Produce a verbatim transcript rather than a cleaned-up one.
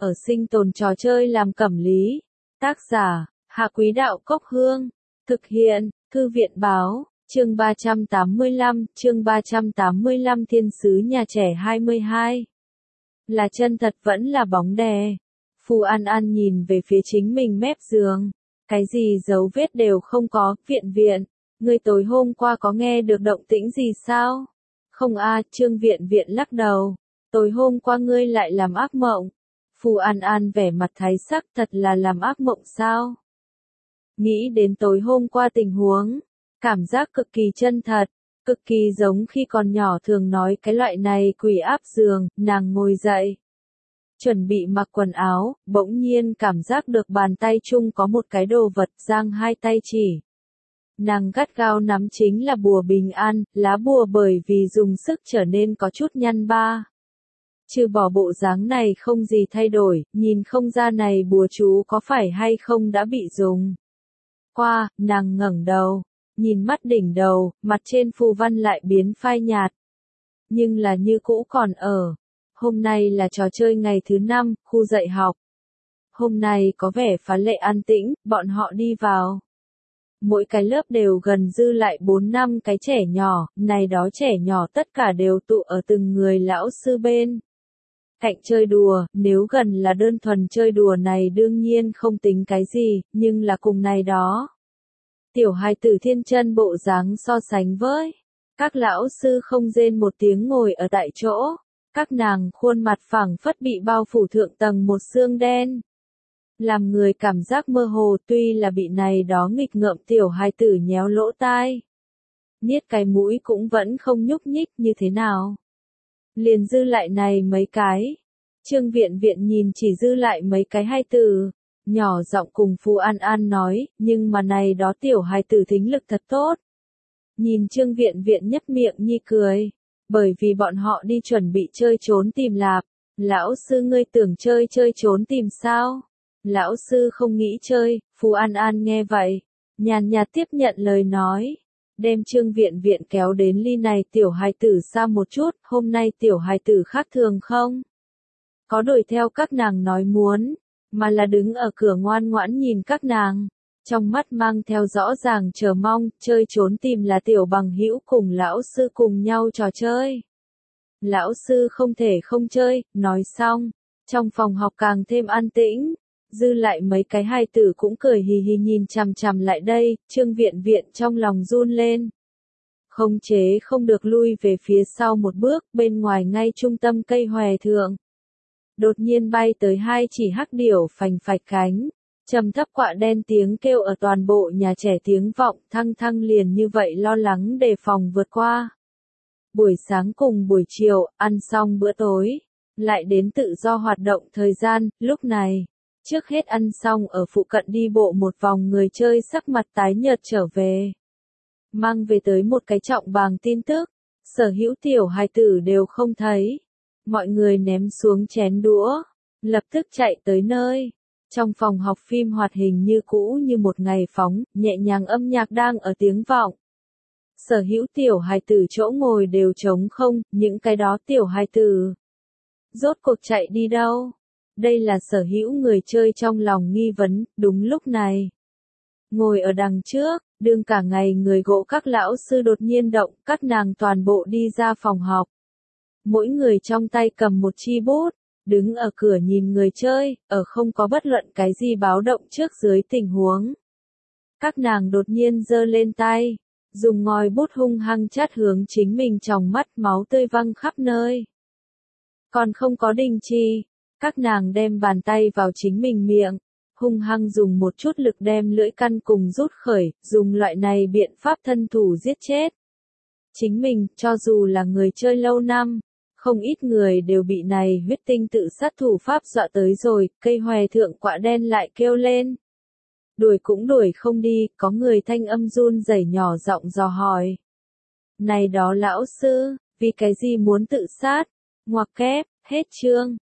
ở sinh tồn trò chơi làm cẩm lý. Tác giả, Hạ Quý Đạo Cốc Hương. Thực hiện, Thư viện Báo, chương ba trăm tám mươi lăm, chương ba trăm tám mươi lăm Thiên sứ nhà trẻ hai mươi hai. Là chân thật vẫn là bóng đè. Phù An An nhìn về phía chính mình mép giường. Cái gì dấu vết đều không có, viện viện. Ngươi tối hôm qua có nghe được động tĩnh gì sao? Không a, Trương Viện Viện lắc đầu. Tối hôm qua ngươi lại làm ác mộng. Phù An An vẻ mặt thái sắc, thật là làm ác mộng sao? Nghĩ đến tối hôm qua tình huống, cảm giác cực kỳ chân thật, cực kỳ giống khi còn nhỏ thường nói cái loại này quỷ áp giường, nàng ngồi dậy. Chuẩn bị mặc quần áo, bỗng nhiên cảm giác được bàn tay chung có một cái đồ vật giang hai tay chỉ. Nàng gắt gao nắm chính là bùa bình an, lá bùa bởi vì dùng sức trở nên có chút nhăn ba. Trừ bỏ bộ dáng này không gì thay đổi, nhìn không ra này bùa chú có phải hay không đã bị dùng. Qua, nàng ngẩng đầu, nhìn mắt đỉnh đầu, mặt trên phù văn lại biến phai nhạt. Nhưng là như cũ còn ở. Hôm nay là trò chơi ngày thứ năm, khu dạy học. Hôm nay có vẻ phá lệ an tĩnh, bọn họ đi vào. Mỗi cái lớp đều gần dư lại bốn năm cái trẻ nhỏ, này đó trẻ nhỏ tất cả đều tụ ở từng người lão sư bên. Cạnh chơi đùa, nếu gần là đơn thuần chơi đùa này đương nhiên không tính cái gì, nhưng là cùng này đó. Tiểu hài tử thiên chân bộ dáng so sánh với. Các lão sư không rên một tiếng ngồi ở tại chỗ. Các nàng khuôn mặt phẳng phất bị bao phủ thượng tầng một xương đen. Làm người cảm giác mơ hồ tuy là bị này đó nghịch ngợm tiểu hài tử nhéo lỗ tai. Niết cái mũi cũng vẫn không nhúc nhích như thế nào. Liền dư lại này mấy cái. Trương Viện Viện nhìn chỉ dư lại mấy cái hai từ. Nhỏ giọng cùng Phù An An nói, nhưng mà này đó tiểu hài tử thính lực thật tốt. Nhìn Trương Viện Viện nhấp miệng nhi cười. Bởi vì bọn họ đi chuẩn bị chơi trốn tìm lạp. Lão sư ngươi tưởng chơi chơi trốn tìm sao? Lão sư không nghĩ chơi, Phù An An nghe vậy. Nhàn nhạt tiếp nhận lời nói. Đem Trương Viện Viện kéo đến ly này tiểu hài tử xa một chút, hôm nay tiểu hài tử khác thường không? Có đuổi theo các nàng nói muốn, mà là đứng ở cửa ngoan ngoãn nhìn các nàng. Trong mắt mang theo rõ ràng chờ mong, chơi trốn tìm là tiểu bằng hữu cùng lão sư cùng nhau trò chơi. Lão sư không thể không chơi, nói xong. Trong phòng học càng thêm an tĩnh. Dư lại mấy cái hài tử cũng cười hì hì nhìn chằm chằm lại đây, Trương Viện Viện trong lòng run lên. Không chế không được lui về phía sau một bước, bên ngoài ngay trung tâm cây hòe thượng. Đột nhiên bay tới hai chỉ hắc điểu phành phạch cánh, trầm thấp quạ đen tiếng kêu ở toàn bộ nhà trẻ tiếng vọng, thăng thăng liền như vậy lo lắng đề phòng vượt qua. Buổi sáng cùng buổi chiều, ăn xong bữa tối, lại đến tự do hoạt động thời gian, lúc này. Trước hết ăn xong ở phụ cận đi bộ một vòng người chơi sắc mặt tái nhợt trở về. Mang về tới một cái trọng bàng tin tức, sở hữu tiểu hài tử đều không thấy. Mọi người ném xuống chén đũa, lập tức chạy tới nơi. Trong phòng học phim hoạt hình như cũ như một ngày phóng, nhẹ nhàng âm nhạc đang ở tiếng vọng. Sở hữu tiểu hài tử chỗ ngồi đều trống không, những cái đó tiểu hài tử. Rốt cuộc chạy đi đâu? Đây là sở hữu người chơi trong lòng nghi vấn, đúng lúc này. Ngồi ở đằng trước, đương cả ngày người gỗ các lão sư đột nhiên động, các nàng toàn bộ đi ra phòng học. Mỗi người trong tay cầm một chi bút, đứng ở cửa nhìn người chơi, ở không có bất luận cái gì báo động trước dưới tình huống. Các nàng đột nhiên giơ lên tay, dùng ngòi bút hung hăng chát hướng chính mình trong mắt máu tươi văng khắp nơi. Còn không có đình chỉ. Các nàng đem bàn tay vào chính mình miệng, hung hăng dùng một chút lực đem lưỡi căn cùng rút khởi, dùng loại này biện pháp thân thủ giết chết. Chính mình, cho dù là người chơi lâu năm, không ít người đều bị này huyết tinh tự sát thủ pháp dọa tới rồi, cây hòe thượng quạ đen lại kêu lên. Đuổi cũng đuổi không đi, có người thanh âm run rẩy nhỏ giọng dò hỏi. Này đó lão sư, vì cái gì muốn tự sát? Ngoặc kép, hết chương.